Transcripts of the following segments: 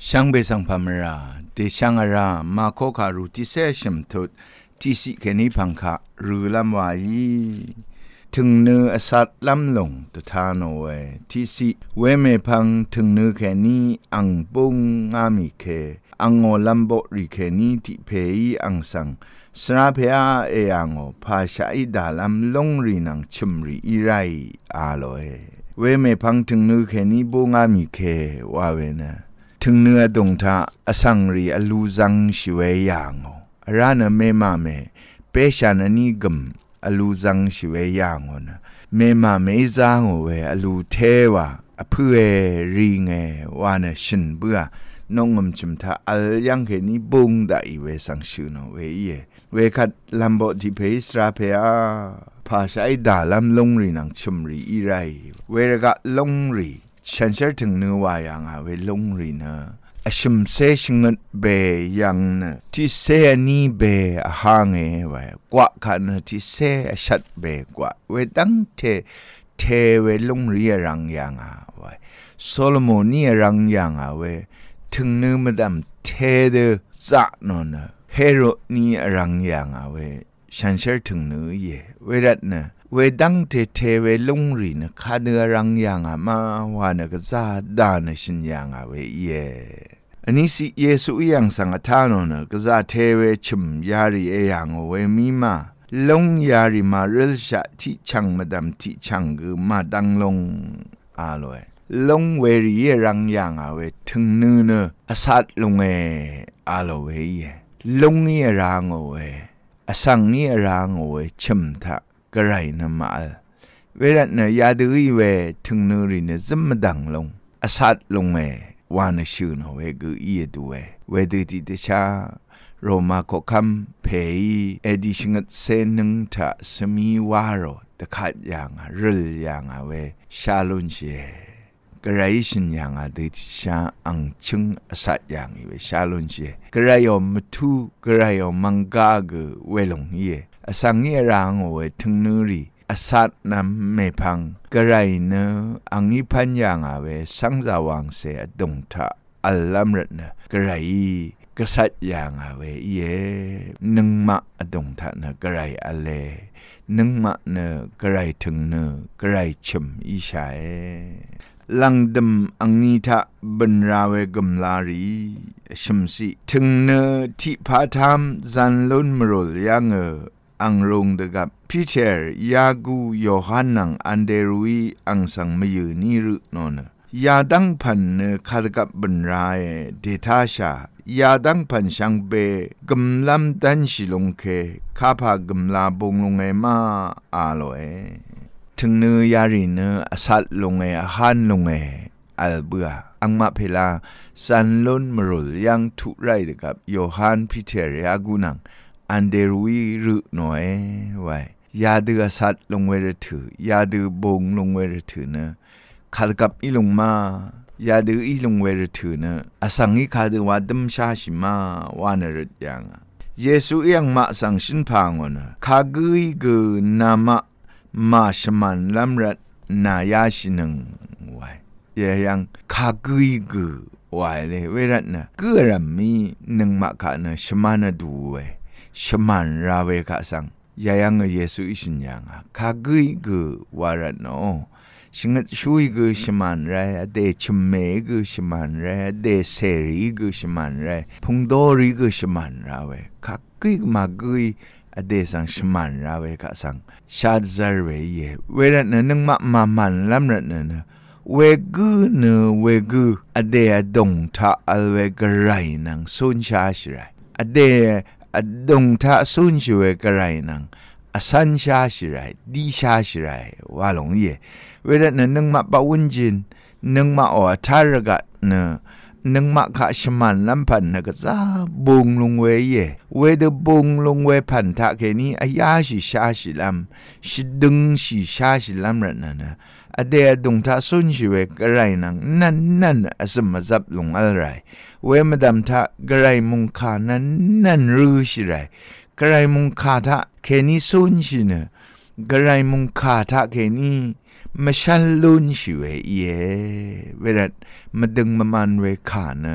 ช่างเบสังพามราเดช่างอารามาโคคารุติเซชิมทุดที่สิเคนิพังคะรูลำวายีถึงเนื้อสัตลำลงตุทานโอเวที่สิเวเมพังถึงเนื้อแค่นี้อังปุงงามิเคอังโอลำบริเคนี้ที่เพยอังสังสนาเพอาเออังโอภาษาอิดาลำลงรีนังชุมรีอิไรอาโลเอเวเมพังถึงเนื้อแค่นี้บุงามิเคว่าเวนะถึงเนื้อดงทาอสังรีอลูซังชิเวยังโอร้านเมมาเมเปชานันิกมอลูซังชิเวยังโอนะเมมาเมซังโอเวอลูเทวาอเพื่อรีเงวานชินเบื่อนงมจุมทาอัลยังเขนี้บุงได้เวสังชูโนเวเยเวคัดลัมโบที่เพสราเพอาภาษาอิดาลัมลงรีนังชุมรีอีไรเวรกะลงรีฉันเชื่อถึงเนื้อวายังเวลงรีนะชุมเซชงดเบยังนะที่เซนี้เบหางเวกว่าขันที่เซชัดเบกว่าเวตั้งเทเวลงรีรังยังเวโซโลโมนีรังยังเวถึงเนื้อมาดามเทเดจะนนเฮโรนีรังยังเวฉันเชื่อถึงเนื้อเยเวรัตนะเวดังเทเวลงรีนะคาเนื้อรังยังมาวานก็ซาดานชินยังเวเยอันนี้สิเยซูยังสังฆทานนะก็ซาเทเวชุมยารีเอยังเวมีมาลงยารีมาเรลชะที่ชังมาดามที่ชังคือมาดังลงอาลอยลงเวรีรังยังเวถึงเนื้ออสัตลงอาลเวเยลงเยรังเวอสังเยรังเวชุมทะกระไรนะมาเวลาเนยาดูอีเวถึงนูรินซึมดังลงอาสัตลงวานชื่นเวกุอีดูเวดูติเดชาโรมาโคคัมเพย์เอดิชงเซนึงทะสมีวารอตะขัดยังริลยังเวชาลุนเชกระไรชินยังดูติชาอังชึงอาสัตยังเวชาลุนเชกระไรยมทูกระไรยมังกาเกเวลงเยอสังเยรังเวถึงนูรีอาสัตนำเมพังกระไรเนอังอิพันยังเวสังจาวังเสดงทะอัลลัมรนะกระไรกษัตริย์ยังเวเยนึงมะดงทะนะกระไรอเลนึงมะเนกระไรถึงเนกระไรชมอิชัยลังดมอังนิทะบันราเวกมลารีชมสิถึงเนทิพาธรรมจันลุนมรุลยังอังรงเดกับพีเตอร์ยากูโยฮันนังอันเดรุยอังสังมยืนีรุโนนยาดังพันคาดกับบันรายเดทาชายาดังพันช่างเบกำลำดันชิลงเคข้าพากำลาบงลงมาอาโลถึงเนื้อยารีเนื้อสัตลงอาหารลงอัลเบืออังมาเพลาสันลุนมรุลยังทุไรเดกับโยฮันพีเตอร์ยากูนังอันเดรุยรุหน่อยไว้ยาดือสัตลงเวรถือยาดือบงลงเวรถือเนขัดกับอีลงมายาดืออีลงเวรถือเนอสังอีขัดว่าดัมชาชิมาวานรดยังเยซูยังมาสังชินพางอนข้ากุยกุนามะมาชมันลำรัดนายาชินึงไว้ยังข้ากุยกุไว้เลยเวรนะกุรัมมีนึงมาข้านะชมันดูไว้ชมันราเวกะสังยายังเยซูอิชินยังข้ากุยกุวาระโนชิงช่วยกุชมันไรเดชเมกุชมันไรเดเสรีกุชมันไรพุงโดริกุชมันราเวข้ากุยมากุยเดสังชมันราเวกะสังชาดซาเรเยเวรนะนึงมามันลำรัดนะเวกุเนเวกุเดดงทะอัลเวกไรนังสุนชาชิไรเดดงทะสุนชเวกไรนังอสันชาชิไรดีชาชิไรวาหลงเยเวลานึงมาปะวุนจินนึงมาออทารกะนึงมาข้าชมันลำพันนะก็จะบุงลงเวเยเวเดบุงลงเวพันทะแค่นี้อายาชิชาชิลำชิดึงชิชาชิลำรันนะเดียดงทะสุนชิเวกไรนังนั่นสมจับลงอะไรเวมาดามทะกไรมุงคานั่นรู้ชิไรกไรมุงคาทะแค่นี้สุนชิเนกไรมุงคาทะแค่นี้มาชันลุนชิเวเยเวลามาดึงมามันเวขานะ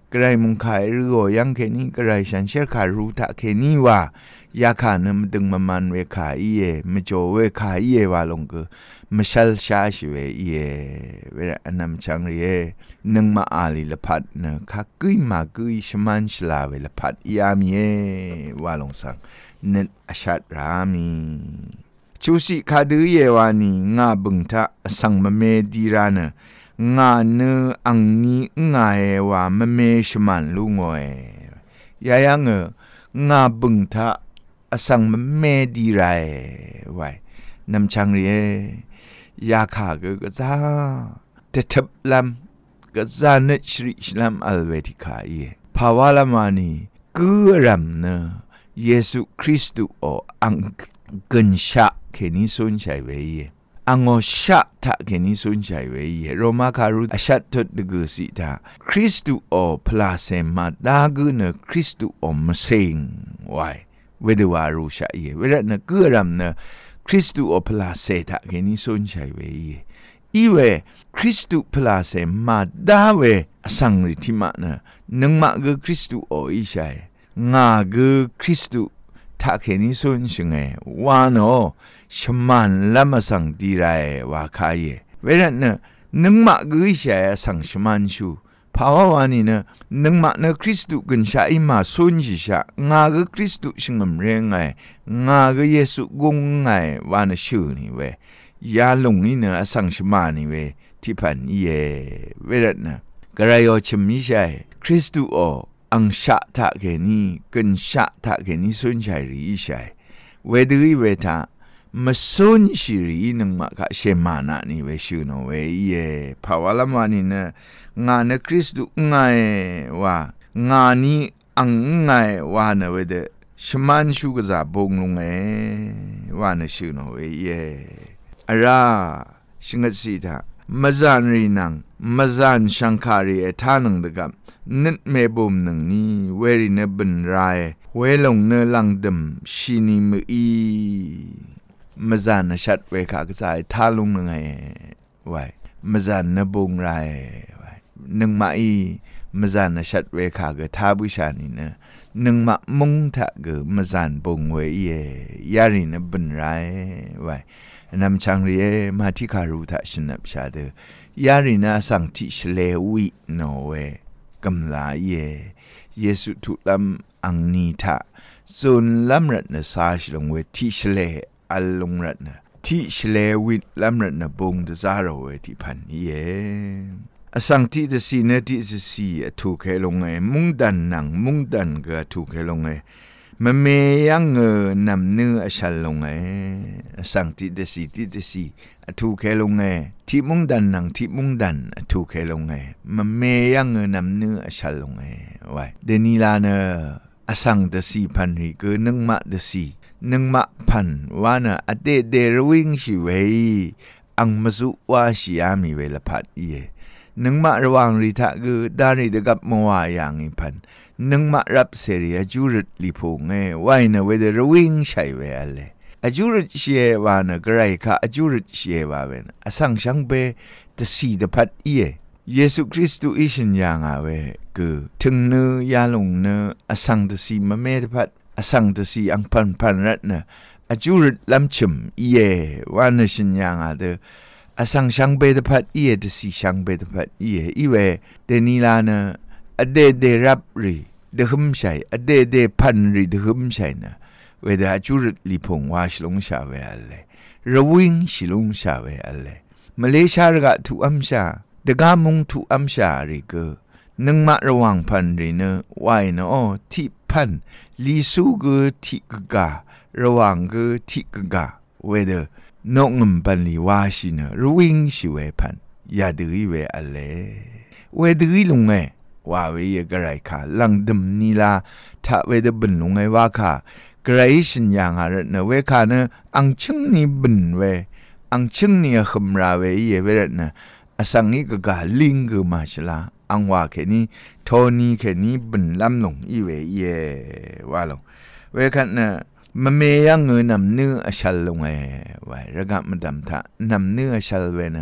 กระไรมุงขายหรือโยังเคนี้กระไรฉันเชื่อขารู้ทะเคนี้ว่ายาขานะมันดึงมันเวขาอีเยมโจเวขาอีเยวาลงก็มชัลชาชิเวอีเยเวลาอันนั้นจังเรียนึงมาอาลีละพัดนะข้ากุยมากุยชมันชลาเวละพัดยามเยวาลงสังนึกอชัดรามีชูสิขาดือเยวานีงาบึงทะสังมะเมดีรานะงาเนอังนี้งาเอวามะเมชมันลุงอยยายังงาบึงทะสังมะเมดีไรไว้นำชังเรียยาขาก็จ้าจะทับลำก็จ้าเนชริชลำอัลเวติขาเยภาวะละมานีกูรำเนเยซูคริสต์โออังกันชะเคนิสุนชัยเวเยอังโอชะทะเคนิสุนชัยเวเยโรมาคารุอชัตตดกุสิตาคริสต์โอพลาเซมาดากุเนคริสต์โอมเซงไว้เวดวารุชะเยเวรนะกูรำเนคริสต์โอพลาเซทะเคนิสุนชัยเวเยอีเวคริสต์พลาเซมาดาเวสังริทิมานะนึงมากุคริสต์โออิชัยงากุคริสต์ถ้าแค่นี้ส่วนช่างวานโอชมันละมาสั่งดีไรว่าใครเวลาเนี่ยนึงมากุยเสียสั่งชมันชูภาวะวานี่เนี่ยนึงมาเนี่ยคริสต์กันใช้มาส่วนจิชะงากุคริสต์ช่างเรื่องไงงากุเยซูกงไงวานชื่อนี่เวยาลงนี่เนี่ยสั่งชมันนี่เวที่พันเย่เวลาเนี่ยกระไรโอชมิใช่คริสต์โออังชะทะเกนี้กันชะทะเกนี้สุนชัยรีใช่เวดือเวทามาสุนชิรีนึงมาค่ะเชมานะนี่เวชูโนเวเยภาวะละมานี่นะงานในคริสต์ไงว่างานนี้อังไงว่านะเวเดชมันชูกษาบงลงว่านะชูโนเวเยอะระชิงสิทามาจานรีนังมาจานชังคารีท่านังดกับนึกเมบุมหนึ่งนี้เวรินบันไรเวลงเนลังดมชินิมือมาจานชัดเวขากษายท่าลงหนึ่งไงไว้มาจานนบุงไรไว้หนึ่งมามาจานชัดเวขากท่าบุชานีเนหนึ่งมามุงทะกมาจานบุงเวยยารินบันไรไว้นำชังเรียมาที่คารุทะชนับชาเดยารินาสังติชเลวิโนเวกำลาเยซูทุลำอังนีทะส่วนลำรัตนสาชลงเวทิชเลอัลลงรัตนทิชเลวิลำรัตนบงดซาโรเวทิพันเยสังติดสีเนติดสีถูกเคลงเงมุงดันนังมุงดันก็ถูกเคลงเงมเมยังนำเนื้อฉันลงสังติดสีถูกเคลงที่มุงดันนังที่มุงดันถูกเคลงมเมยังนำเนื้อฉันลงไว้เดนิลาเนสังดสีพันริกนึงมาดสีนึงมาพันว่านะอเดเดรวิงชิเวอังมาสุวาชิอามีเวลพัดนึงมาระวังริทะกดาริดกับมัวอย่างอีพันนึงมารับเสียจูรุดลิพงไว้นะเวเดรวิงใช่เวอะไรจูรุดเชียวานะกระไรค่ะจูรุดเชียวาเวนสังชังเบตสีดพัดเยซูคริสต์อิชินยังอาเวคือถึงเนื้อยาลงเนื้อสังตสีมะเมตพัดสังตสีอังพันรัตนะจูรุดลำชิมวานชินยังอาเดสังชังเบตพัดตสีชังเบตพัดอีเวเดนิลานะอเดรับรีเดหึมใช่อเดพันรีเดหึมใช่นะเวลาจูรุดลิพงวาชลงชาเวอะไรระวิงชลงชาเวอะไรมาเลเซียรกะทุอัมชาเดกามุงทุอัมชาริกนึงมาระวังพันรีเนไว้นะที่พันลิสูกที่กการะวังที่กาเวเดนกงพันลีวาชินะระวิงชิเวพันยาดือเวอะไรเวดือลงว่าเวยกระไรค่ะลังดมนีลาถ้าเวดบันลงว่าค่ะกระไรสัญญาหาระเนเวค่ะเนอังชิงนี่บันเวอังชิงนี่ขมราเวเยเวระเนสังนี้ก็กาลิงก็มาชลาอังว่าแค่นี้โทนี่แค่นี้บันลำลงอีเวเยว่าลงเวค่ะเนมันเมยังนำเนื้อชัลลงไว้ระกับมันดำท่านำเนื้อชัลเวนะ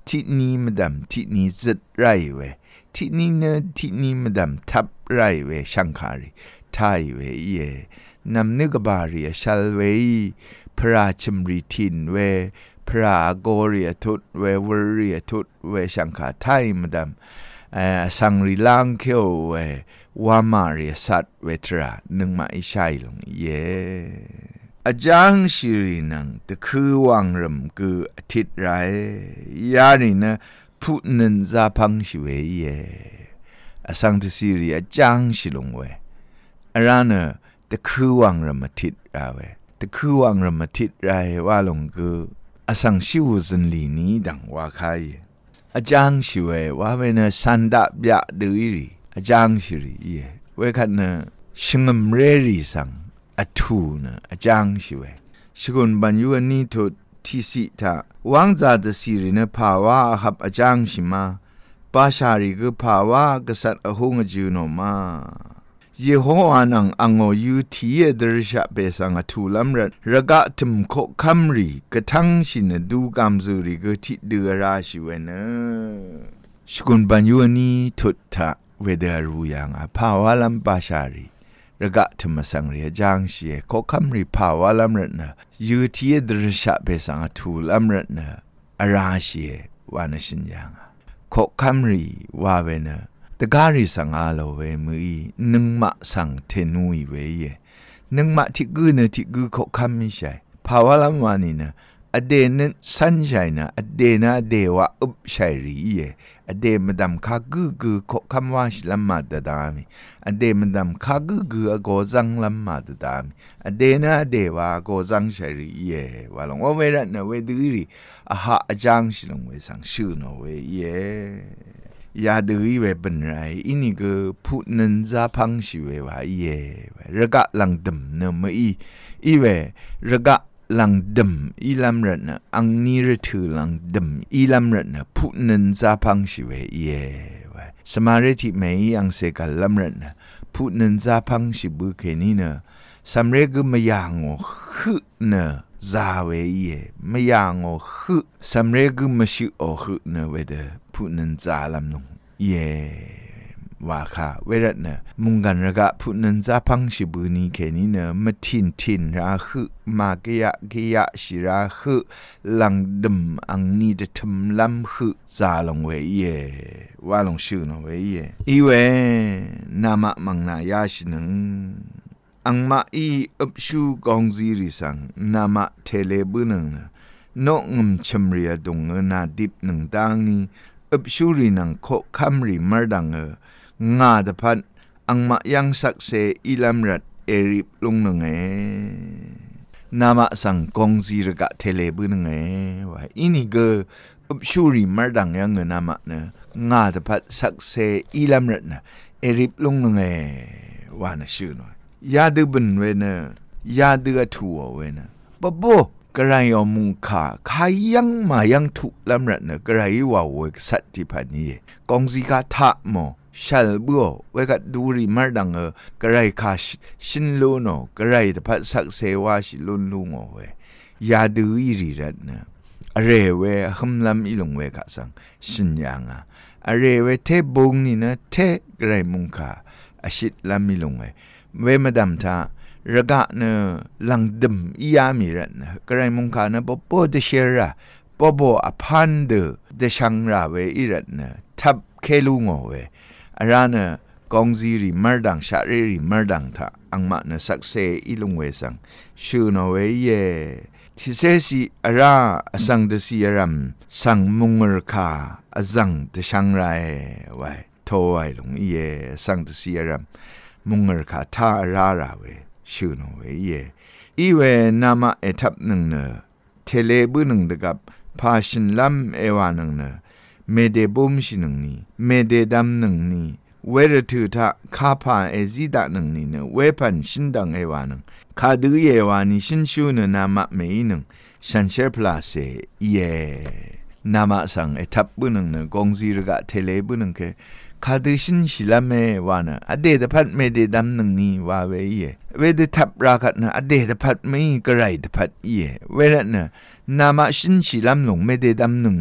ที่นี้มาดำที่นี้จัดไรเวที่นี้เนที่นี้มาดำทับไรเวช่างคารีไทยเวเยนำนึกบารีชัลเวพระชมรีทินเวพระโกเรียทุดเววเรียทุดเวช่างคาไทยมาดำสังริลังเขียวเววามารีสัตเวทรานึงมาอิชัยลงเยอาจารย์สิรินังตะคือวังรำคืออาทิตย์ไรยารินะพูดนันซาพังสิเวเยสังทสิริอาจารย์สิลงเวอารานะตะคือวังรำอาทิตย์ไรเวตะคือวังรำอาทิตย์ไรว่าลงคือสังชิวซันลีนี้ดังว่าใครอาจารย์สิเวว่าเวนะสันดาบยะดือรีอาจารย์สิริเยเวคันนะชิงมเรรีสังอทูนะอาจารย์สิเวชกุนบัญญัตินี้ทุกที่สิทาวังจากtheสิรินะภาวะหับอาจารย์สิมาปาชาริกภาวะกษัตริย์หงจูโนมาเยโฮวานังอังโอยูทีเอดริชาเปสังอทูลัมรัดระกะตุมโคคัมรีกะทังชินดูกามซูริกทิเดือราชิเวนะชกุนบัญญัตินี้ทุกทาเวเดารุยังอาภาวะลัมปาชารีระกะธรรมสังเรียจางเชียโคคัมรีภาวะลัมรัตนะยูทีดรชะเปสังทูลัมรัตนะอาราเชียวานชินยังโคคัมรีวาเวนะตะการิสังอาโลเวมือนึงมะสังเทนุยเวเยนึงมะที่กือเนที่กือโคคัมมิชัยภาวะลัมวานีนะอเดนสันชัยนะอเดนะเดวะอุบชัยรีเยอเดมดำคากือโคคัมวาชิลัมมาดดามิอเดมดำคากือโกซังลัมมาดดามิอเดนะเดวะโกซังชัยรีเยวะลงว่าเวรัตนะเวดือรีอาหะอาจางชิลงเวสังชื่อโนเวเยยาดือเวเป็นไรอินี่ก็พูดนันซาพังชิเววะเยระกะลังดมเนมอีเวระกะลังดมอีลัมรัตนะอังนีรถือลังดมอีลัมรัตนะพูนันซาพังชิเวเยวะสมาริทิเมย์ยังเสกลัมรัตนะพูนันซาพังชิบุเคนีนะสำเร็จก็ไม่ยังโอฮึนะซาเวเยไม่ยังโอฮึสำเร็จก็ไม่ชิโอฮึนะเวเดพูนันซาลัมนงเยว่าค่ะเวรัตนะมุงกันระกะพูนันซาพังชิบุนีเคนีนะมาทินราฮึมาเกียชิราฮึลังดมอังนีจะทำลัมฮึซาลงเวเยว่าลงชื่อนะเวเยอีเวนามะมังนายาชินึงอังมาอีอับชูกองซีริสังนามะเทเลบุนึงนะนกงมชมเรียดงนาดิบหนึ่งตังนี้อับชูรินังโคคัมริมารดังงาดพันอังมายังสักเซอิลัมรัดเอริบลงนึงนามะสังกองซีรกะเทเลบุนึงว่าอินี่ก็อับชูริมารดังยังนามะนะงาดพันสักเซอิลัมรัดนะเอริบลงนึงว่านะชื่อหน่อยยาดืบันเวนะยาดือทัวเวนะปะโบกระไรอมุงขายังมายังถูกลำรัดนะกระไรว่าเวกสัตติพันนี้กองซีกาทะโมชัลบัวเวกัดดูริมาดังกระไรขาชินโลโนกระไรแต่พัดสักเซวาชิลุนลุงเวยาดืออีริรัดนะเรเวหำลำอีหลงเวกะสังชินยังเรเวเทบงนี่นะเทกระไรมุงขาอชิดลำอีหลงเวมาดำท่าระกะเนลังดมอียามีรัตนะกระไรมุงขานะปปเดเชระปบอพันเดเดชังราเวอีรัตนะทับเคลุงเวอารานะกองซีริมารดังชาเรริมารดังท่าอังมานะสักเซอีลงเวสังชูนเวเยทิเซซีอาราสังเดซีอารัมสังมุงรคาอสังเดชังไรไวโทไวลงเยสังเดซีอารัมมุงรคาท่าราเวชื่อโนเวเยอีเวนามะเอทับหนึ่งเนเทเลบุหนึ่งเดกับพาชินลัมเอวาหนึ่งเนเมเดบุมชิหนึ่งนี้เมเดดัมหนึ่งนี้เวรถือทะคาพาเอซิดะหนึ่งนี้เนเวพันชินดังเอวาหนึ่งคาดือเยวานิชินชูเนนามะเมยหนึ่งชันเชพลาเซเยนามะสังเอทับบุหนึ่งเนกงซีรกะเทเลบุหนึ่งเคคาดือชินชิลาเมวานะอเดตพัดเมเดดัมหนึ่งนี้ว่าเวเยเวเดทับราคัดนะอเดตพัดไม่กระไรตพัดเยเวรนะนามะชินชิลามหลงเมเดดัมหนึ่งนี้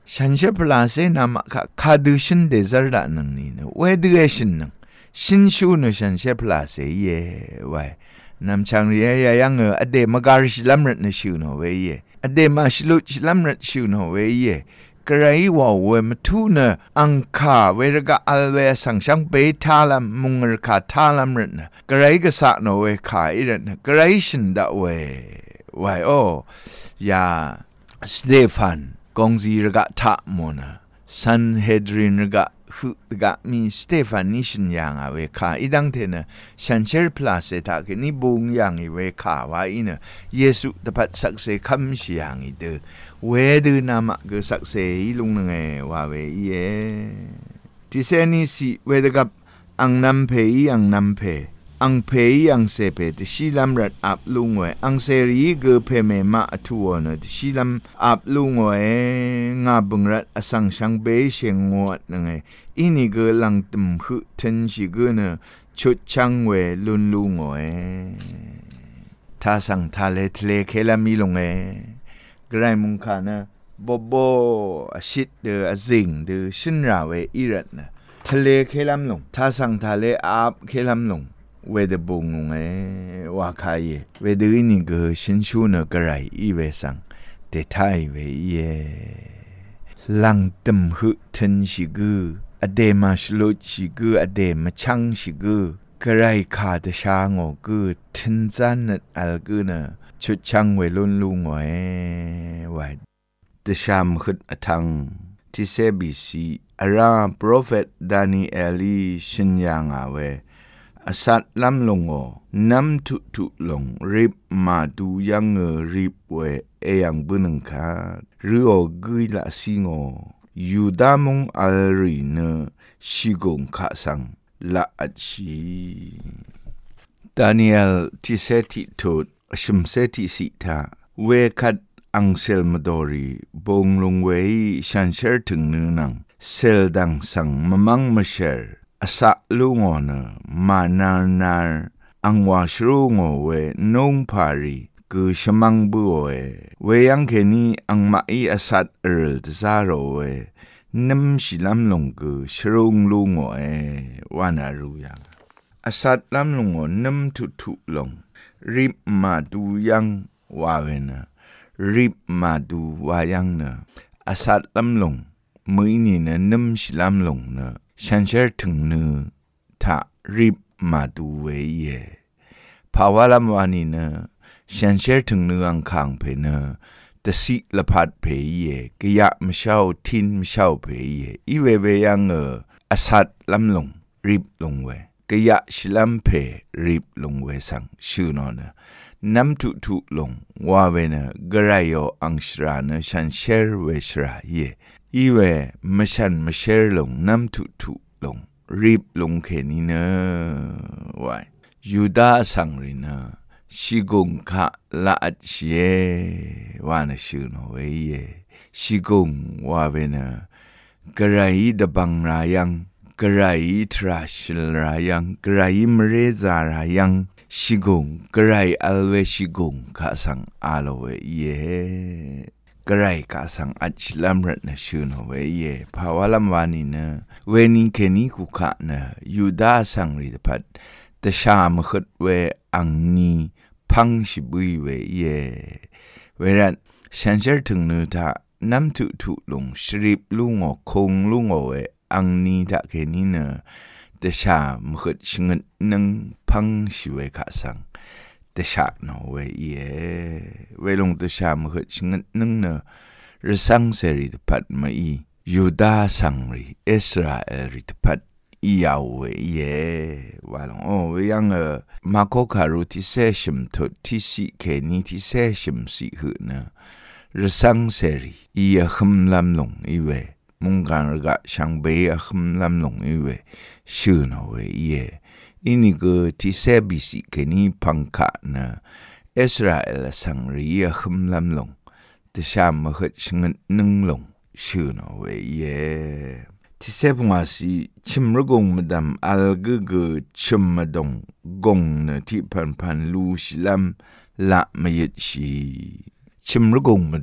ฉันเชื่อพลาเซนามะคาดูชินเดซาร์ดานังนี่นะเวดูเอชินนังชินชูนฉันเชื่อพลาเซเย่ไว้นำช่างเรียยังอเดมาการิชลัมรัตนชูนเวเย่อเดมาชลุชลัมรัตชูนเวเย่กระไรว่าเวมทูเนอังคาเวรกะอัลเวสังช่างเปทาลัมมุงรคาทาลัมรัตนะกระไรก็สะโนเวขาอิรัตนะกระไรชินดาเวไว้โอยาสเตฟานกงซีรกะทะโมนาซันเฮดรินรกะฮึกะมีสเตฟานิชินยังเวขาอีดังเทนะฉันเชื่อพลาเซตาเกนี่บุงยังเวขาว่าอีนะเยซูตปัดสักเซคัมชิยังอีเดเวดูนามะกสักเซอีลุงนึงว่าเวเยที่เซนิสิเวดกับอังนัมเพยอังนัมเพอังเพยอังเซเปตชิลัมรัดอับลุงเวอังเซรีเกเพเมมาทัวนะชิลัมอับลุงเวงาบุงรัดอสังชังเบเชงวดนึงอินี่เกลังตุมฮึทันชิเกนะชุดชังเวลุนลุงเวท่าสังทะเลทะเลเคลามีลงไกรมุงคานะโบอชิดเดอซิงเดอชินราเวอิรัตนะทะเลเคลามลงท่าสังทะเลอาบเคลามลงเวเดบุงงว่าใครเวเดอินิกชินชูนกระไรอีเวสังเดทายเวเยลังตึมฮึทันชิกุอเดมาชลุชิกุอเดมาชังชิกุกระไรขาดชางอกุทันจันนอัลกุนะชุดชังเวลุนลุงไว้เดชามฮึดอทังที่เซบิซีอาราโปรเฟตดานิเอลีชินยังเวอสัตลัมลงน้ำทุลงริบมาดูยังริบเวยังบุญคาหรือกุยละสิงยูดามงอัลรีเนชิกงข้าสังละอัดชีดานิเอลที่เซติทุดชิมเซติสิทาเวคัดอังเซลมาดอรีบงลงเวชันเชอร์ถึงเนื้อนังเซลดังสังมังมาเชอร์อาศักลุงอนมานาอังวาชรุงเวนงพารีคือชมังบัวเวยังแค่นี้อังมาอีอาศักตซาโรน้ำชิลำลงคือชรุงลุงวานารุยังอาศักลำลงน้ำทุลงริบมาดูยังวาเวนะริบมาดูวายังนะอาศักลำลงมือนี่นะน้ำชิลำลงนะฉันเชื่อถึงเนื้อถ้าริบมาดูเวเยภาวะลำวานีเนื้อฉันเชื่อถึงเนื้ออังคางเพเนื้อแต่สิละพัดเพเยกะยะมเช่าทินมเช่าเพเยอีเวเวยังอาศัดลำลงริบลงเวกะยะชิลัมเพริบลงเวสังชื่อนอนน้ำทุลงว่าเวเนกระไรโยอังชราเนฉันเชื่อเวชราเยอีเวมชันมเชอร์ลงน้ำทุลงรีบลงแค่นี้เนอะไว้ยูดาสังรินะชิกงคะละอัดเชว่านะชื่อโนเวเยชิกงว่าเวนะกระไรดบังรายังกระไรทราชลรายังกระไรมเรซารายังชิกงกระไรอัลเวชิกงข้าสังอาลเวเยกระไรข้าสังอัจฉริยะนะชื่อโนเวเยภาวะลำวานีนะเวนิเคนิคุขะนะยูดาสังริตพัดแต่ชามขดเวอังนีพังชิบุยเวเยเวรันฉันเชื่อถึงเนื้อท่าน้ำทุลงชริบลุงคงลุงเวอังนีท่าแค่นี้นะแต่ชามขดชงดนึงพังชิเวข้าสังแต่ชาโนเวเยเวลงแต่ชามขดชงดนึงนะรสังเสริตพัดมาอียูดาสังริอิสราเอลริตพัดยาวเวเยว่าลงเวยังมาโคคารุที่เซชิมทุที่สิเคนีที่เซชิมสิหืนะรสังเสริอียขมลำลงอีเวมุงการรกะช่างเบียขมลำลงอีเวชื่อโนเวเยอินิกที่เซบิสิเคนีพังคะนะอิสราเอลสังริยขมลำลงแต่ชามขดชงดนึงลงชื่อโนเวเยที่เซปมาสีชิมรกงมาดำอัลกชิมมาดงกงนะที่พันลูชิลัมละมายึดชีชิมรกงมาด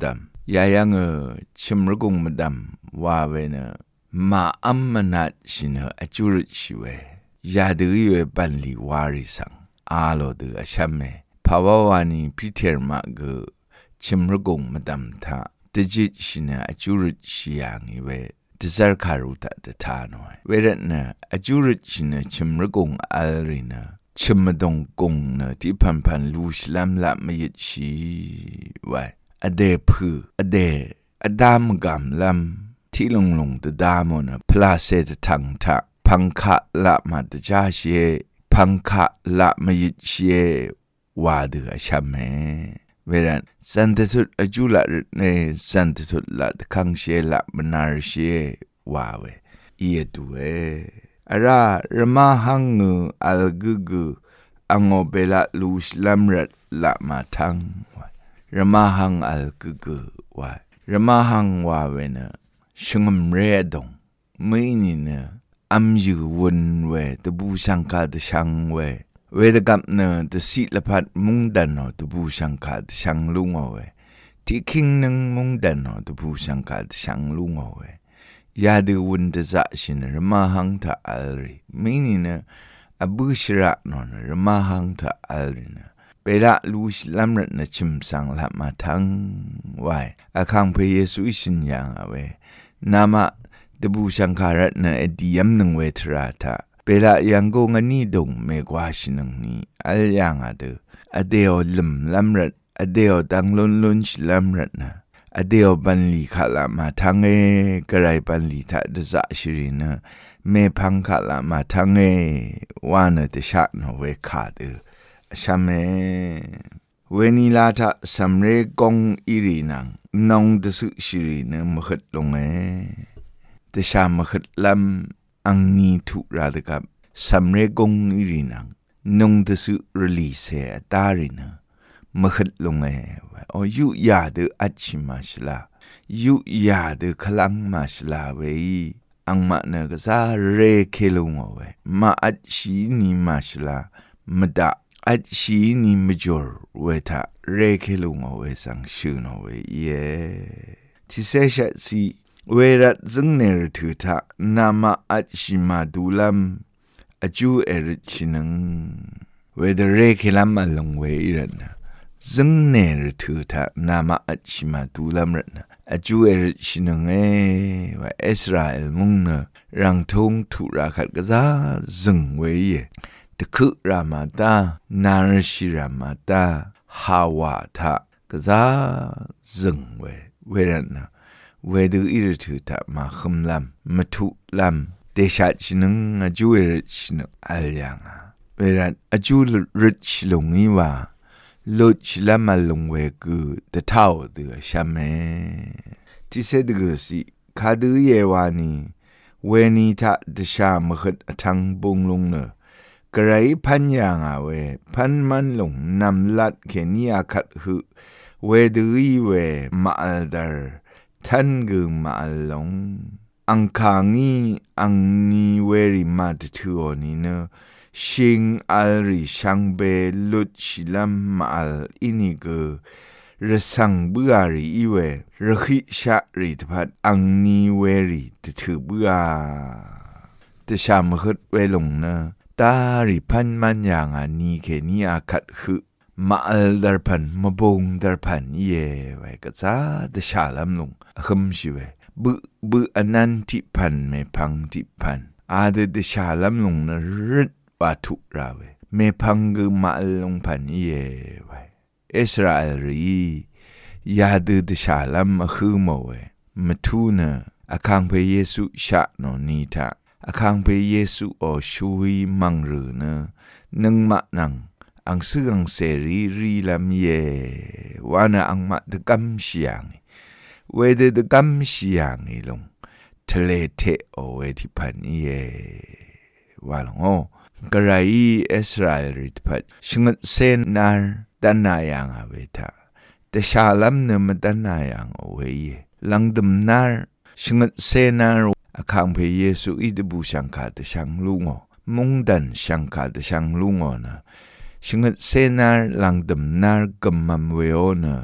ยายังชิมรกุงมดำว่าเวเนมาอัมมนัดชินอจุรชิเวยาดือเวบันลีวาริสังอาโลดือชัมเมภาวะวานีพิเทรมาเกชิมรกุงมดำทาตจิชินอจุรชิยังเวดซาร์คารุตตทานอยเวรนะอจุรชินชิมรกุงอัลรินะชิมดงกุงนะที่พันลูชลัมละมยิชีไว้อเดพืออเดอดามกำลัมที่ลงตดามนะพลาเซตทังทะพังคะละมาตจาเชพังคะละมยิเชวาดือชัมเมเวรันสันตุอจุละเนสันตุละคังเชละมนาเชวาเวอียตุเออาระรมาหังอัลกุอังโอเบละลูสลัมรัตละมาทังรมาหังอัลกุวารมาหังวาเวนะชงมเรดงไม่นี่นะอัมยูวนเวตบูสังคาตชังเวดกับเนตสิลพัดมุงดันโนตบูสังคาตชังลุงเอาเวที่คิงนึงมุงดันโนตบูสังคาตชังลุงเอาเวยาดูวนตจะชินรมาหังทะอัลริไม่นี่นะอบูชระนนรมาหังทะอัลรินะเปละลูชลัมรัตนะชิมสังละมาทังไว้อาคังพระเยซูชินยังเอาเวนามาตบูสังขารัตนะเอดียมนึงเวทราทะเปละยังกงนี่ดงเมกวาชินังนี้อัลยังอเดอลัมรัตอเดอตังลุนชลัมรัตนะอเดอบันลีขะละมาทังกระไรบันลีทะดะชรินะเมพังขะละมาทังวานตชะนเวขาดชัมเมเวนิลาทะสัมเรกงอิรินังนองตสุชิรินะมขดลงตชามขดลัมอังนีทุราดกับสัมเรกงอิรินังนองตสุรลีเสตารินะมขดลงโอยุยาดอัจฉิมาชลายุยาดขลังมาชลาเวอังมาเนกซาเรเคลงเอามาอัจฉินีมาชลามดาอัจฉินีมจอร์เวทาเรเคลงเอาสังชื่อเอาเยที่เสชะสีเวรัตซึงเนรถือทะนามาอัจฉิมาดูลัมอจูเอริชินังเวเดเรเคลัมมาลงเวรัตนะซึงเนรถือทะนามาอัจฉิมาดูลัมรัตนะอจูเอริชินังว่าอิสราเอลมุงนะรังทงทุราขัดกะซาซึงเวเยตะคุรามาตานารชิรามาตาฮาวาทะกะซาซึงเวรัตนะเวดูอิรถือทะมาคมลัมมทุลัมเตชะชินังอจูเอริชินังอัลยังเวรัตอจูริชลงอีว่าลุชลัมมาลงเวกุตะเท่าเดือชะเมที่เสดกสิคาดือเยวานีเวนีทะดชามขดทังบุงลงเนกระไรพันยังเวพันมันลงนำลัดเขนีอาคัดหืเวดือเวมาอัลดาร์ท่านกึมมาอัลลงอังคางีอังนีเวริมาตถือนีเนชิงอัลริชังเบลุชิลัมมาอัลอินิกระสังเบือรีอีเวระขิชะริทพัดอังนีเวริตถือเบือตชามขดเวลงเนตาริพันมันอย่างอันนี้แค่นี้อาคัดคือมาอัลดาร์พันมาบงดาร์พันเย่ไว้ก็จะตชาลัมลงขมชิเวบึอนันติพันไม่พังติพันอาเดตชาลัมลงนรึดปาทุราเวไม่พังกมาอัลลงพันเย่ไว้อิสราเอลรียาดูดชาลัมมาคือโมเวมาทูนะอาคังพระเยซูชะโนนีทาอาคังพระเยซูโอช่วยมังรือนะนึงมะนังอังซึ่งเสรีลัมเยวานะอังมาตะกัมชียังเวเดตะกัมชียังลงทะเลเทโอเวทิพันเยวาลงโอกระไรอิสราเอลริทพัดชงดเซนนาร์ดันนายังเวทาแต่ชาลัมเนมดันนายังโอเวลังดมนาร์ชงดเซนาร์อาคังพระเยซูอิดบูชังคาตชังลุงอมุงดันชังคาตชังลุงอนะชงดเซนาร์ลังดมนาร์กัมมัมเวโอนะ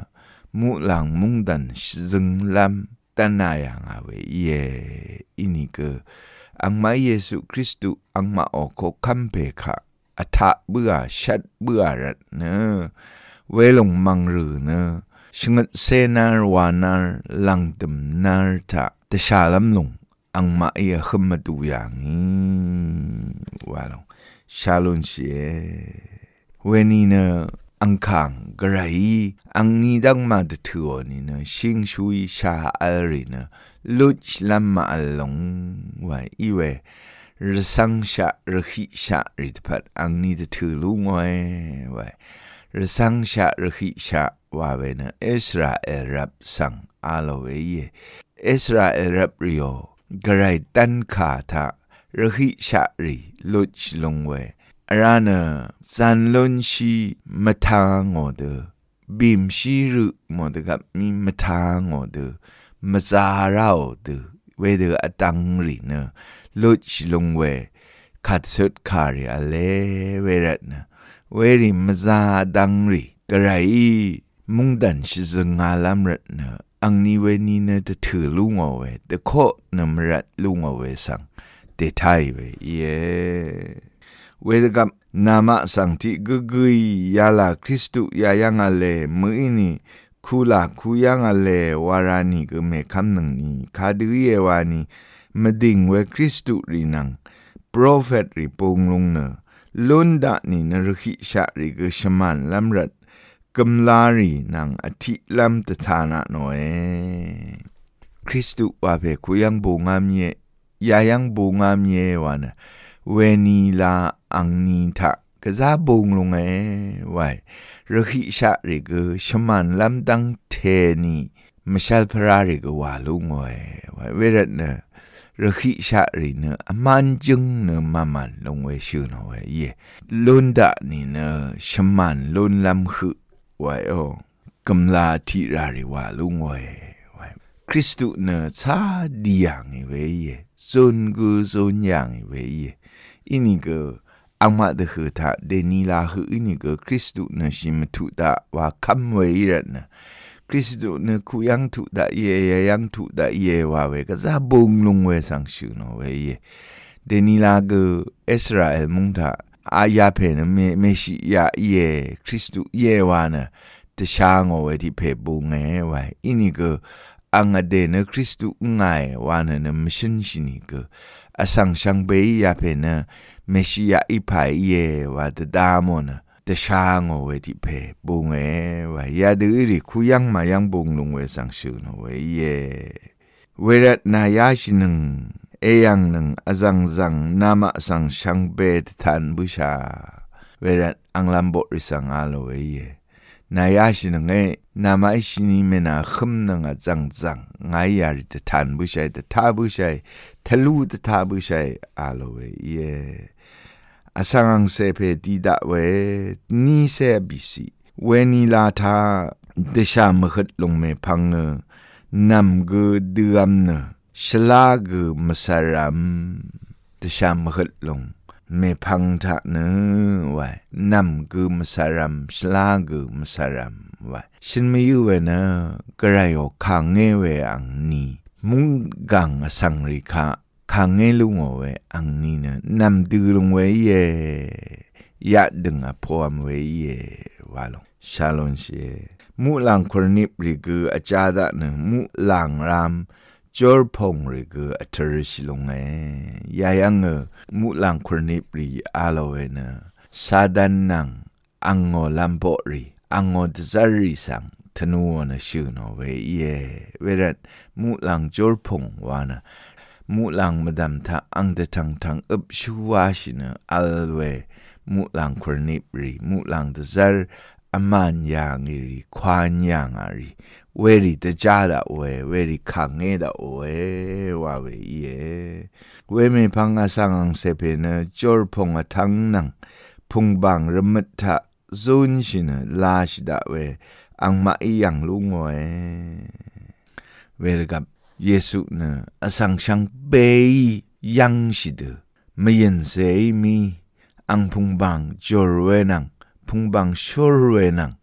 มุหลังมุงดันซึงลำตันนายังอาเวเยอินิเกอังมาเยซูคริสต์อังมาออกโคคัมเพคะอัฐเบื่อชัดเบื่อรัดเนเวลงมังรือเนชงดเซนารวานาลังตึมนาร์ทะแต่ชาลำลงอังมาเอียขมดูอย่างนี้ว่าลงชาลุนเชียเวนีเนอังคังกระไรอังนี้ดังมาเถื่อนี่เนชิงชุยชาอัลรีเนลุชลำมาลงไว้อีเวรสังชะรขิชะริตพัดอังนี้ถือลุงไว้รสังชะรขิชะว่าเวเนอิสราเอลรับสังอาโลเวเยอิสราเอลรับริโอกระไรตันขาทะรขิชะริลุชลงเวราเนซันลนชีมะทางอเดบิมชีรุมอเดกับมีมะทางอเดมะซาราอเดเวเดอตังริเนลุชลงเวขัดสุดคาริอเลเวรัตเนเวริมะซาดังริกระไรมุงดันชิซึงาลามรัตเนอังนี้เวนีเนจะถือลุงเอาเวแต่โคเนมรัตลุงเอาเวสังเดไทยเวเยเวดกับนามะสังติกกยยาลาคริสตุยายังอเลมือนี่คูลาคูยังอเลวารานีก็เมคำหนึ่งนี้คาดือเยวานีมดิ่งเวคริสตุรีนังโปรเฟตรีปงลงเนลุนดานีนรขิชาริกชมันลำรัดกำลารีนังอธิลำตถานะโนเอคริสตุว่าเพคุยังบูงามเยยายังบูงามเยวานะเวนีลาอังนีทะกะซาบงลงไว้รขิชะริกชมันลำดังเทนีมชัลพราริกวาลุงไว้เวรัตเนรขิชะริเนอมันจึงเนมามันลงไว้ชื่อเนไว้เยลุนดะนี่เนชมันลุนลำคือไว้โอกำลาทิราริวาลุงไว้คริสตุเนชาดีอย่างไว้เยซุนกูซุนอย่างไว้เยอินิกอังมาเดหือทะเดนีลาหืออินิกคริสตุเนชิมทุดาว่าคำเวรัตนะคริสตุเนคุยังทุดาเยยังทุดาเยวาเวก็จะบงลงเวสังชื่อโนเวเยเดนีลาเกอิสราเอลมุงทาอายาเพนเมชิยาเยคริสตุเยวานะตะชางโอเวที่เพบงไงไว้อินิกอังอเดนคริสตุไงวานะมิชันชินิกอสังชังเบยยาเพนะเมชิยาอิพายเยวาตดามอนะตะชางโอเวที่เพบุงวายาดือริคุยังมายังบุงลงเวสังชื่อโนเวเยเวรัตนายาชินึงเอยังนึงอสังสังนามะสังชังเบตทันบุชาเวรัตอังลัมบริสังอาโลเวเยนายาชินึงนามาอิชินีเมนาขมนึงอจังจังไงยาริตทันบุชัยตทาบุชัยทะลุตทาบุชัยอาโลเวเยอสังเสเพดีดาเวนีเซบิสิเวนีลาทาเดชามขดลงเมพังเนนำกเดือมเนชลากมสารัมเดชามขดลงเมพังทะเนไว้นำกมสารัมชลากมสารัมไว้ฉันไม่อยู่เวนะกระไรออกขังเงเวอังนีมุงกังสังริกาขังเงลุงเอาไว้อังนี้นะนำดือลงไว้เย่ยะดึงอพอมไว้เย่ว่าลงชาลอนเชมุลังครนิบริกอาจาดะนะมุลังรามจอร์พงริกอัทริชลงยายังมุลังครนิบริอาโลเวนะซาดันนังอังโงลัมโบริอังโงดซาริสังธนูนะชื่อโนเวเย่เวรัตมุลังจอร์พงวานะมุลังมาดามทาอังเดทังทังอับชูวาชินะอัลเวมุลังครนิบริมุลังดซาร์อามันยังริควานยังอาริเวริตจาดาเวริขังเงดาเวว่าเวเยเวเมพังอาสังเสเพนะจอร์พงอทังนังพุงบังรมัตทะซุนชินะลาชิดาเวอังมาอียังลุงเวรกับเยซูนะอสังชังเบยยังชิดไม่ยันเซมีอังพุงบังจอร์เวนังพุงบังชอร์เวนัง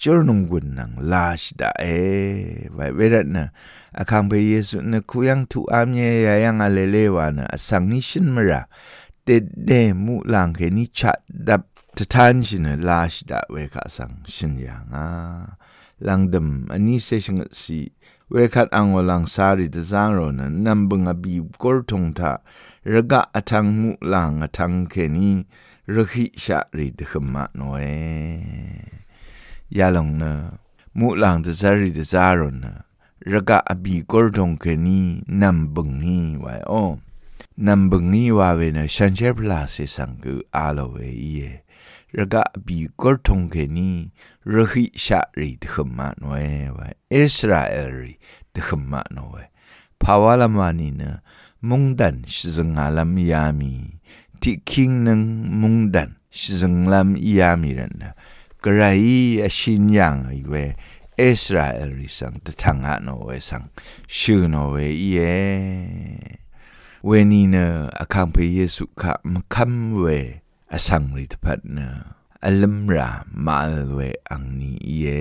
จรนงกุนนังลาชดาไว้เวรนะอาคังไปเยซูนะคุยังทุอามเยยังอาเลวานะสังนิชินมระเตเดมุลังเคนิชัดดับตะทานชินลาชดาเวคาสังชินยังลังดมอันนี้เซชงสีเวคัดอังวลังสาริตจางโรนะนัมบังอบีกอร์ทงทาระกะอทังมุลังอทังเคนีระขิชาริดขมะโนยาลงนะมุลังตะซาริตจารอนนะระกะอบีกอร์ทงเคนีนัมบังนีไว้นัมบังนีว่าเวนะชันเชพลาเสสังกุอาโลเวเยระกะอบีกอร์ทงเคนีระขิชาริดขมะโนไว้อิสราเอลริดขมะโนไว้ภาวะละมานีนะมุงดันชิซังอาลัมยามีที่คิงนังมุงดันชิซังลัมยามีรันนะกระไรชินยังไอเวอิสราเอลริสังตะทังอะโนเวสังชื่อโนเวเยเวนีนะอาคังเพเยสุขะมคัมเวอสังริตพัดนะอัลมรามาลเวอังนีเย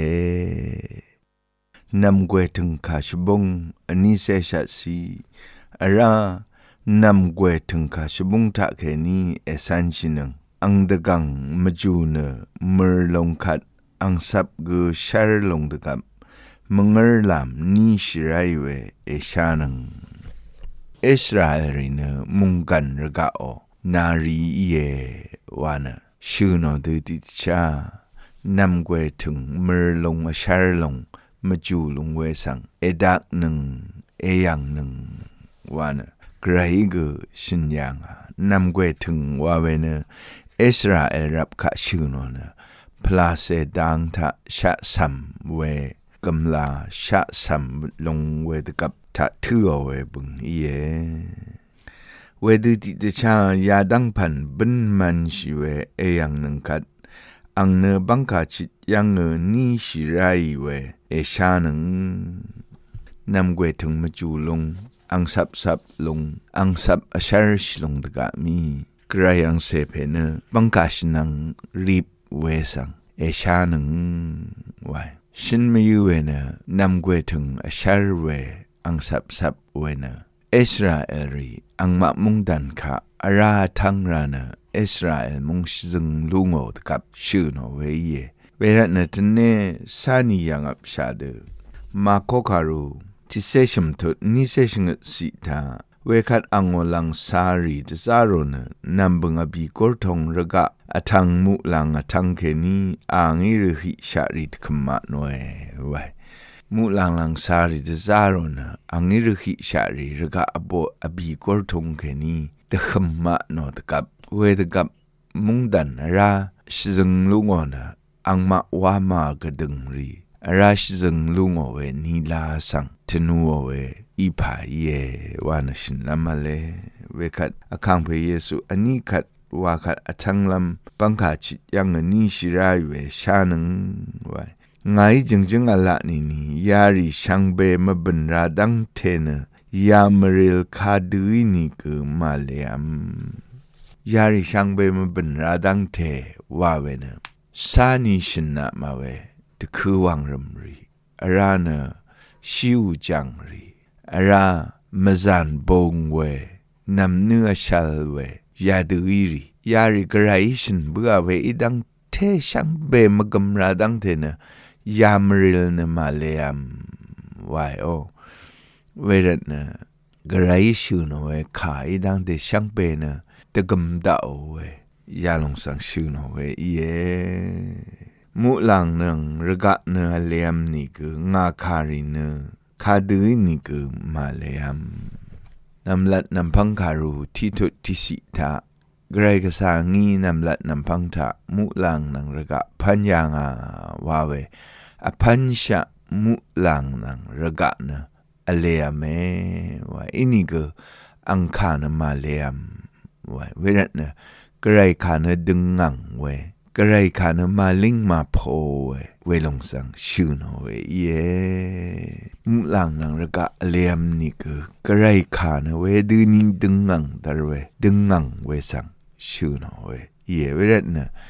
นำเกวถึงขาชบงอันนี้เสชะสีอารานำเกวถึงขาชบงทักแค่นี้เอสันชินังอังดกังมจูเนมรลงขัดอังซับกูชาร์ลงดกับมังรลามนี่ชิไรเวเอชานังอิสราเอลินมุงกันรกะโอนารีเยวานะชื่อนอดูติชานำเกวถึงมรลงมาชาร์ลงมาจูลงเวสังเอดักหนึ่งเอยังหนึ่งวานะใครก็ชินยังนำเกวถึงว่าเวเนอิสราเอลรับข้าชื่อนอนะพลาเสดังทะชะสัมเวกำลาชะสัมลงเวตกับทะเทือเวบุงเยเวดูติตชายาดังพันบันมันชิเวเอยังหนึ่งกัดอังเนบังกาจิตยังนี่ชิไรเวเอชานังนำเกวถึงมาจูลงอังซับลงอังซับอชาร์ชลงตะกะมีกระยังเสเพเนบังกาชนังรีบเวสังเอชานังไว้ฉันไม่อยู่เวเนนำเกวถึงอชาร์เวอังซับเวเนอิสราเอลีอังมะมุงดันคะอาราทังรานะอิสราเอลมุงซึงลุงโอตกับชื่อนอเวเยเวรัตนะทเนสานียังอับชาเดมาโคคารูที่เซชมทุดนิเซชงสิทาเวคัดอังวลังสารีตซาโรนะนำบังอบีกอร์ทงระกะอทังมุลังอทังเคนีอังอิรหิชาริตขมะโนเอไวมุลังสาริตซาโรนะอังอิรหิชาริระกะอบีกอร์ทงเคนีตขมะโนตกับเวตกับมุงดันราชิซังลุงอนะอังมะวามากระดึงรีราชิซังลุงเวนีลาสังทนูเวอีพาเยวานะชินลำมาเลเวคัดอาคังเพเยซูอันนี้คัดว่าคัดอทังลำบังกาจิตยังอันนี้ชิรายเวชานังไว้ไงจึงอละนี่ยาริช่างเบมาบันราดังเทนยามเรลคาดุยนี่คือมาเลยมยาริช่างเบมาบันราดังเทว่าเวนะสานิชนะมาเวตะคือวังรมรีอารานะชิวจังรีอารามจันบงเวนำเนื้อชัลเวยาดุยรียาริกระไรฉันเบื่อเวอีดังเทช่างเบมากำราดังเทนะยามเรลนะมาเลยมวายโอเวรัตนะกระไรชื่อนะเวขาอีดังเทช่างเบนะตะกำดาเวยาลงสังชื่อนะเวเยมุลังนังระกะเนเลียมนี่คืองาคาริเนคาดือนี่คือมาเลียมนำลัดนำพังคารูที่ทุติสิทะไกรกษางีนำลัดนำพังทะมุลังนังระกะพันยางาวาเวอพันชะมุลังนังระกะนะอเลียเมว่าอินี่คืออังคานมาเลียมว่าเวรัตนะไกรคานดึงงังเวกระไรขานะมาลิงมาโพเวลงสังชื่อโนเวเยมุลังนังระกะเลียมนี่คือกระไรขานะเวดือนิดึงงังดารเวดึงงังเวสังชื่อโนเวเยเวรัตนะ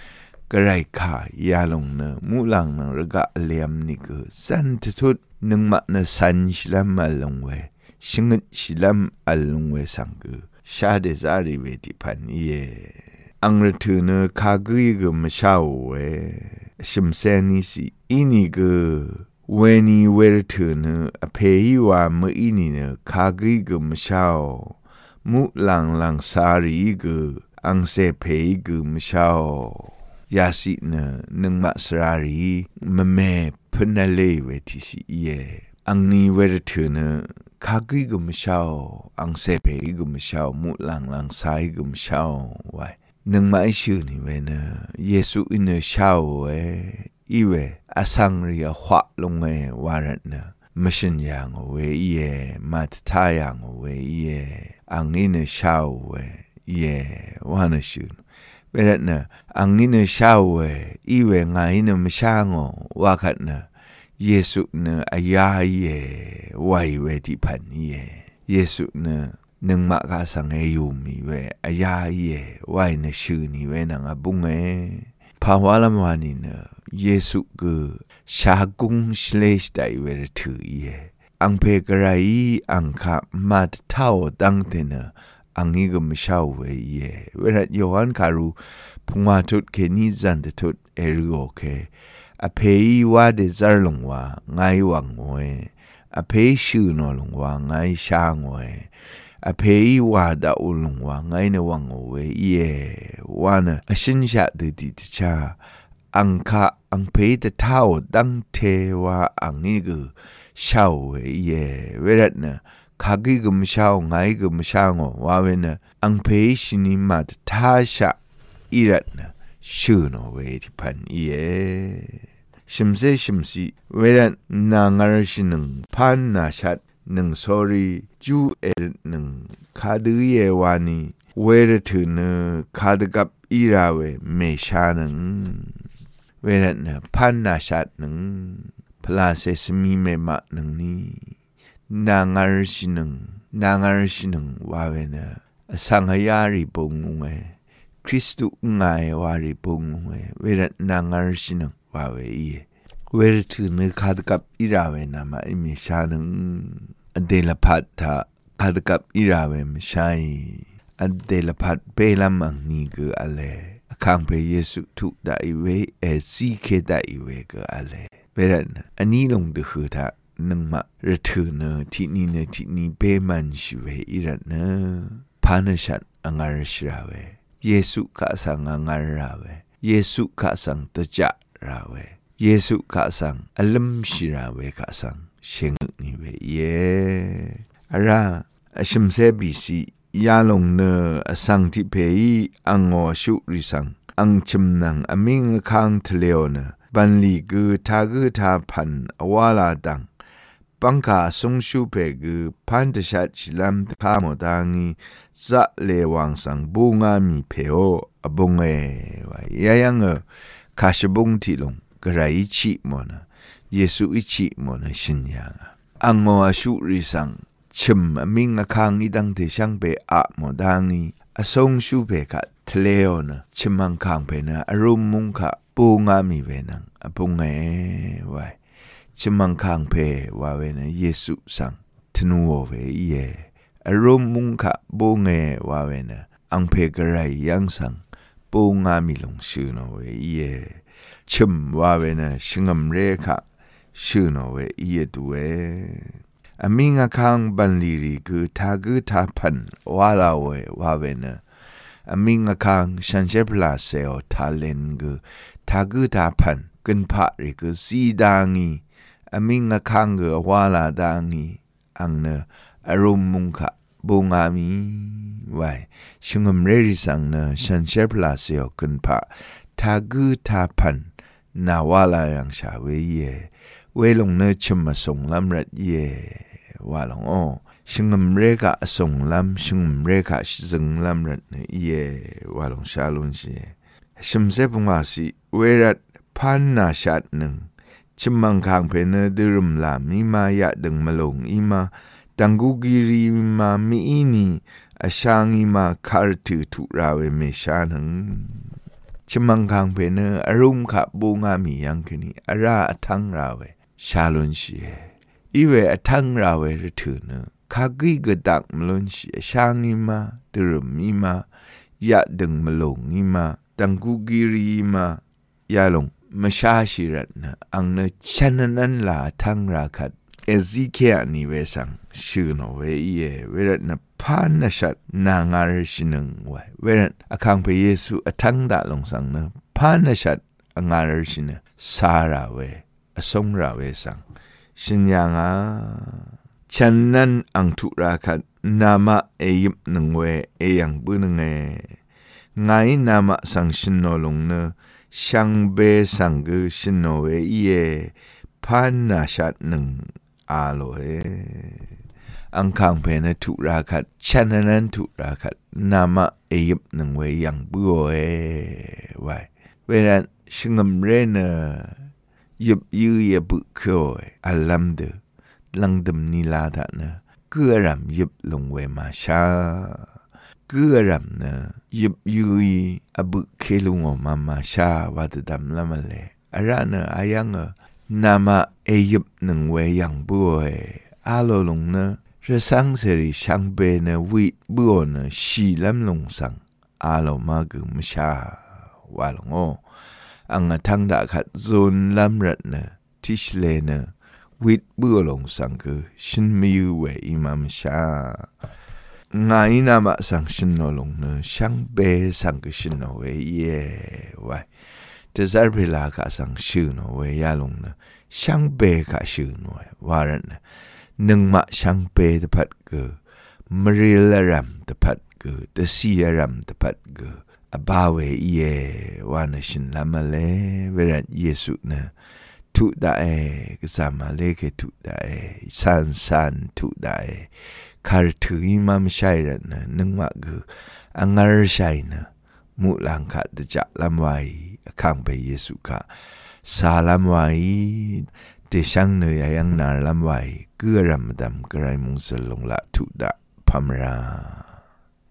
กระไรขายาลงเนมูหลังนังระกะเลียมนี่ก็สันทุดนึงมาเนสันชิลัมมาลงเวชิงชิลัมอัลลงเวสังกูชาเดซาริเวติพันเยอังระถือเนคากุยก็มาชาวเวชิมเซนิสิอินี่ก็เวนีเวรถือเนอเพย์ว่าเมื่ออินี่เนคากุยก็มาชาวมุหลังสารีก็อังเซเพย์ก็มาชาวยาสิเนนึงมาสรารีมะเมพนาเลเวทิสิเยอังนี้เวรถือเนคากุยก็มาชาวอังเซเพย์ก็มาชาวมุหลังสายก็มาชาวไว้นึงมาไอชื่อนี่เวเนเยซูอินเนชาวเวอีเวอสังเรียขวะลงเววาระเนมชินยังเวเยมาตทายังเวเยอังอินเนชาวเวเยวานะชื่อเวระเนอังอินเนชาวเวอีเวงาอินเนมชางวาคัดเนเยซูเนอายาเยวายเวติพันเยเยซูเนนึงมากาสังเอยูมีเวอายาเยวายเนชื่อนี่เวนังอบุงเอภาวะละมวานี่เนเยซูก็ชากุงสเลสไดเวรถือเยอังเพกระไรอังคามาตเท่าดังเตเนอังนี้ก็ไม่เช่าเวเยเวลาโยฮันคารูพุงวาทุดเคนิจันตทุดเอริโอเคอเพย์ว่าเดซาร์ลงว่าไงวังเวอเพย์ชื่อนอลงว่าไงช่างเวอเพย์ว่าดาอุลงว่าไงเนวังเวเยวานะชินชาดดิตชาอังคาอังเพย์ตเท่าดังเทว่าอังนี้ก็เช่าเวเยเวลานะคากิก็ไม่เช่าไงก็ไม่เช่างว่าเวนะอังเพย์ชินิมาตท่าชะอีรัตนะชื่อนอเวที่พันเยชิมซีเวลานางารชินึงพันนาชัดนึงสอรีจูนึงคาดือเยวานีเวรถือเนคาดกับอีราเวเมชานึงเวลานะพันนาชัดนึงพลาเซสมีเมมะนึงนี้นางารชินึงว่าเวนะสังหยาริปงเวคริสตุงายวาริปงเวเวลานางารชินึงว่าเวเวรถือเนคาดกับอีราเวนามาอิเมชานึงอเดลพัทธาคาดกับอีราเวมชัยอเดลพัทเปลามังนีกอะไรข้างไปเยซูทุกได้เวซีเคได้เวกอะไรเวลาอันนี้ลงเดือดท่านึงมาระถือเนที่นี่เปมันชิเวอีรัตเนพานชัดอังารชราเวเยซูข้าสังอังารราเวเยซูข้าสังตะจัราเวเยซูข้าสังอัลมชิราเวข้าสังเชงนี่เวเยอาชิมเซบีซียาลงเนอสังที่เพย์อังอชุริสังอังชิมนังอมิงคังทะเลวเนบันลีกูทาพันอวาลาดังปังกาสงชูเพกูพันตชัดชิลัมพามอดังีจะเลวังสังบุงามีเพโออบุงเอวายายังคาชบุงที่ลงกระไรชิมอนะเยซูอิชิมอนะชินยังอังอชุริสังชิมมิงคังอีดังเทชังเปอะมอดังีอสงชูเพกะทะเลวนะชิมังคังเพนะอรุมมุงคะปูงามีเวนังอปุงเอไว้ชิมังคังเพว่าเวนะเยซูสังทนูเวเยอรุมมุงคะปูงเอว่าเวนะอังเพกะไรยังสังปูงามีลงชื่อนเวเยชิมว่าเวนะชิงมเรคะชื่อนเวเยตุเวอมิงคังบันลีรีกูทาพันวาลาเวว่าเวนะอมิงคังชันเชพลาเซโอทาเลนกูทาพันกันพะริกูซีดางีอมิงคังกูวาลาดางีอังเนอรุมมุงคะบุงามีไว้ชุงมเรริสังเนชันเชพลาเซโอกันพะทาพันนาวาลายังชาเวเยเวลงเนชิมมาส่งลำรัดเยว่าลงอ้อชิงมเรกะส่งลำชิงมเรกะจึงลำรัดเยว่าลงชาลุนเชชิมเซปงวาสิเวรัดพันนาชัดหนึ่งชิมมังคังเพเนดิรุมลามีมายะดึงมาลงอีมาตังกุกิริมามีอีนีอาชางอีมาคาร์ตุทุราเวเมชานังชมังคังเพเนอรุมขะบูงามียังคืนีอาราทังราเวชาลุนชีอีเวทังราเวรถือเนคากิกดักมลุนชีชางิมาตรมีมายะดึงมลงงิมาตังกุกิรีมายาลงมชาชิรัตนะอังเนชันนันลาทังราคัดเอซิเคอานิเวสังชื่อโนเวเยเวรนะพานนชัดนางาริชินึงไวเวรนอคังพระเยซูอทังดาลงสังนะพานนชัดงาริชินสาราเวอสงราเวสังชินยังฉันนั้นอังทุราคัดนามาเอยิบหนึ่งเวเอยังบุนึงไงนามาสังชินโนลงเนช่างเบสังกุชินโนเวเยพานนาชัดหนึ่งอาโลเฮอังคังเพนทุราคัดฉันนั้นทุราคัดนามาเอยิบหนึ่งเวยังบุโอไวเวรันชิงมเรนยิบยืยบุโคอัลลัมเดลังดมนิลาดนะเกือรำยิบลงเวมาชาเกือรำนะยิบยืยอบุเคลุงอมาชาวัดดำละมาเลอาระนะอายังนามาเอยิบหนึ่งเวยังบุโออาโลลงนะระสังเสริช่างเบนะวิบุโอนะชีลำลงสังอาโลมากุมชาวาลงโออังทังดาขัดโซนลำรัดนะทิชเลนะวิดบุโอลงสังกุชินมิวเวอิมามชาไงนามาสังชินโนลงนะช่างเบสังกุชินโนเวเยไว้จะซาร์เบลากาสังชื่อโนเวยาลงนะช่างเบกาชื่อโนวารันนะหนึ่งมาช่างเบตพัดกูมริลรัมตพัดกูตสีรัมตพัดกูอบาเวเยวานชินลามาเลเวรันเยซูนะทุดาเอกซามาเลกทุดาเอสันทุดาเอคาร์ถืออิมามชัยรันนะหนึ่งมากูอังอาร์ชัยนะมุลังคัดจะลำไว้ข้างไปเยซูค่ะสาลำไว้เดช่างเนยยังนาลำไว้เกือรำดำกระไรมุงสลงละทุดะพมรา